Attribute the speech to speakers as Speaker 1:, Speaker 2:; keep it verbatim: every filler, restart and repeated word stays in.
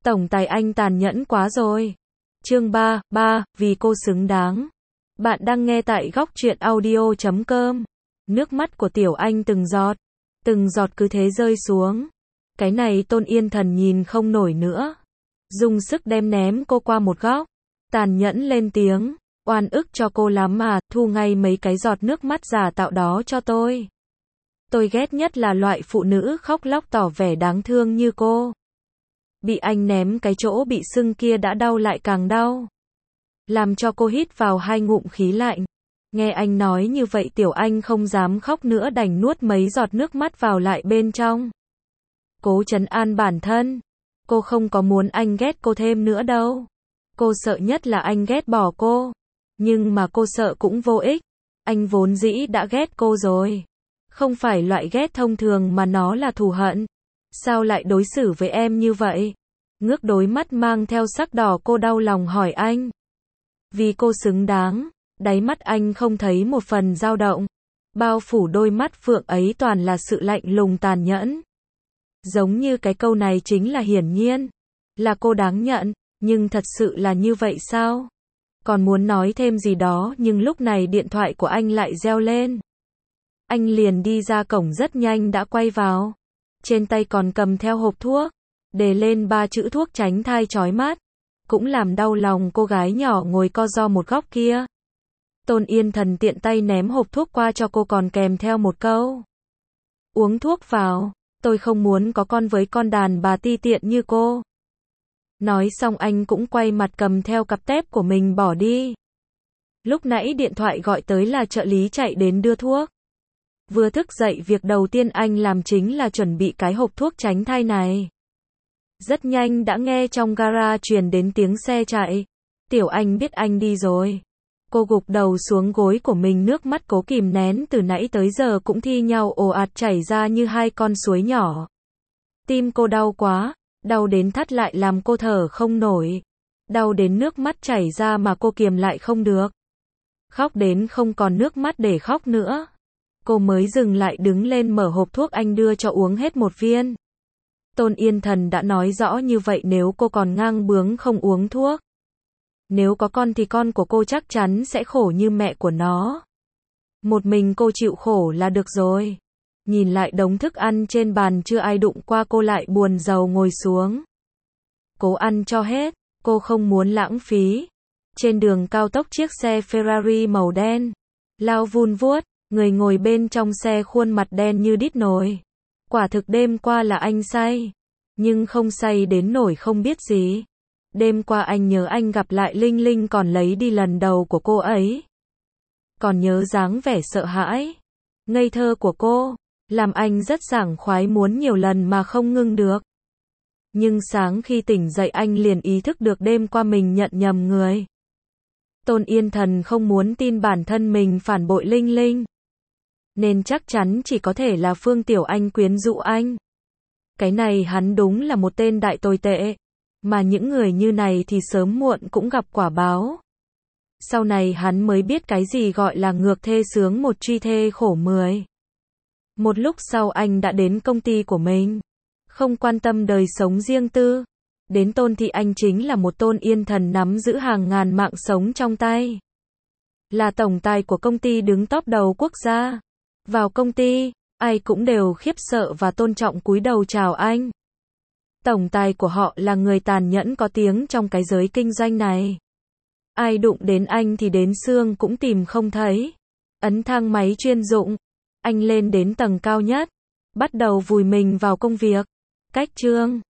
Speaker 1: Tổng tài anh tàn nhẫn quá rồi. Chương ba, ba, vì cô xứng đáng. Bạn đang nghe tại góc truyện audio chấm com. Nước mắt của Tiểu Anh từng giọt, từng giọt cứ thế rơi xuống. Cái này Tôn Yên Thần nhìn không nổi nữa. Dùng sức đem ném cô qua một góc. Tàn nhẫn lên tiếng, oan ức cho cô lắm mà, thu ngay mấy cái giọt nước mắt giả tạo đó cho tôi. Tôi ghét nhất là loại phụ nữ khóc lóc tỏ vẻ đáng thương như cô. Bị anh ném cái chỗ bị sưng kia đã đau lại càng đau. Làm cho cô hít vào hai ngụm khí lạnh. Nghe anh nói như vậy Tiểu Anh không dám khóc nữa, đành nuốt mấy giọt nước mắt vào lại bên trong. Cố trấn an bản thân. Cô không có muốn anh ghét cô thêm nữa đâu. Cô sợ nhất là anh ghét bỏ cô. Nhưng mà cô sợ cũng vô ích. Anh vốn dĩ đã ghét cô rồi. Không phải loại ghét thông thường mà nó là thù hận. Sao lại đối xử với em như vậy? Ngước đôi mắt mang theo sắc đỏ cô đau lòng hỏi anh. Vì cô xứng đáng. Đáy mắt anh không thấy một phần dao động. Bao phủ đôi mắt phượng ấy toàn là sự lạnh lùng tàn nhẫn. Giống như cái câu này chính là hiển nhiên. Là cô đáng nhận. Nhưng thật sự là như vậy sao? Còn muốn nói thêm gì đó nhưng lúc này điện thoại của anh lại reo lên. Anh liền đi ra cổng rất nhanh đã quay vào. Trên tay còn cầm theo hộp thuốc. Đề lên ba chữ thuốc tránh thai chói mắt. Cũng làm đau lòng cô gái nhỏ ngồi co ro một góc kia. Tôn Yên Thần tiện tay ném hộp thuốc qua cho cô còn kèm theo một câu. Uống thuốc vào. Tôi không muốn có con với con đàn bà ti tiện như cô. Nói xong anh cũng quay mặt cầm theo cặp tép của mình bỏ đi. Lúc nãy điện thoại gọi tới là trợ lý chạy đến đưa thuốc. Vừa thức dậy việc đầu tiên anh làm chính là chuẩn bị cái hộp thuốc tránh thai này. Rất nhanh đã nghe trong gara truyền đến tiếng xe chạy. Tiểu Anh biết anh đi rồi. Cô gục đầu xuống gối của mình, nước mắt cố kìm nén từ nãy tới giờ cũng thi nhau ồ ạt chảy ra như hai con suối nhỏ. Tim cô đau quá, đau đến thắt lại làm cô thở không nổi. Đau đến nước mắt chảy ra mà cô kiềm lại không được. Khóc đến không còn nước mắt để khóc nữa. Cô mới dừng lại đứng lên mở hộp thuốc anh đưa cho uống hết một viên. Tôn Yên Thần đã nói rõ như vậy nếu cô còn ngang bướng không uống thuốc. Nếu có con thì con của cô chắc chắn sẽ khổ như mẹ của nó. Một mình cô chịu khổ là được rồi. Nhìn lại đống thức ăn trên bàn chưa ai đụng qua cô lại buồn rầu ngồi xuống. Cố ăn cho hết, cô không muốn lãng phí. Trên đường cao tốc chiếc xe Ferrari màu đen lao vun vuốt, người ngồi bên trong xe khuôn mặt đen như đít nồi. Quả thực đêm qua là anh say, nhưng không say đến nổi không biết gì. Đêm qua anh nhớ anh gặp lại Linh Linh còn lấy đi lần đầu của cô ấy. Còn nhớ dáng vẻ sợ hãi, ngây thơ của cô, làm anh rất sảng khoái muốn nhiều lần mà không ngưng được. Nhưng sáng khi tỉnh dậy anh liền ý thức được đêm qua mình nhận nhầm người. Tôn Yên Thần không muốn tin bản thân mình phản bội Linh Linh. Nên chắc chắn chỉ có thể là Phương Tiểu Anh quyến rũ anh. Cái này hắn đúng là một tên đại tồi tệ. Mà những người như này thì sớm muộn cũng gặp quả báo. Sau này hắn mới biết cái gì gọi là ngược thê sướng một truy thê khổ mười. Một lúc sau anh đã đến công ty của mình. Không quan tâm đời sống riêng tư. Đến Tôn thì anh chính là một Tôn Yên Thần nắm giữ hàng ngàn mạng sống trong tay. Là tổng tài của công ty đứng top đầu quốc gia. Vào công ty, ai cũng đều khiếp sợ và tôn trọng cúi đầu chào anh. Tổng tài của họ là người tàn nhẫn có tiếng trong cái giới kinh doanh này. Ai đụng đến anh thì đến xương cũng tìm không thấy. Ấn thang máy chuyên dụng. Anh lên đến tầng cao nhất. Bắt đầu vùi mình vào công việc. Cách chương.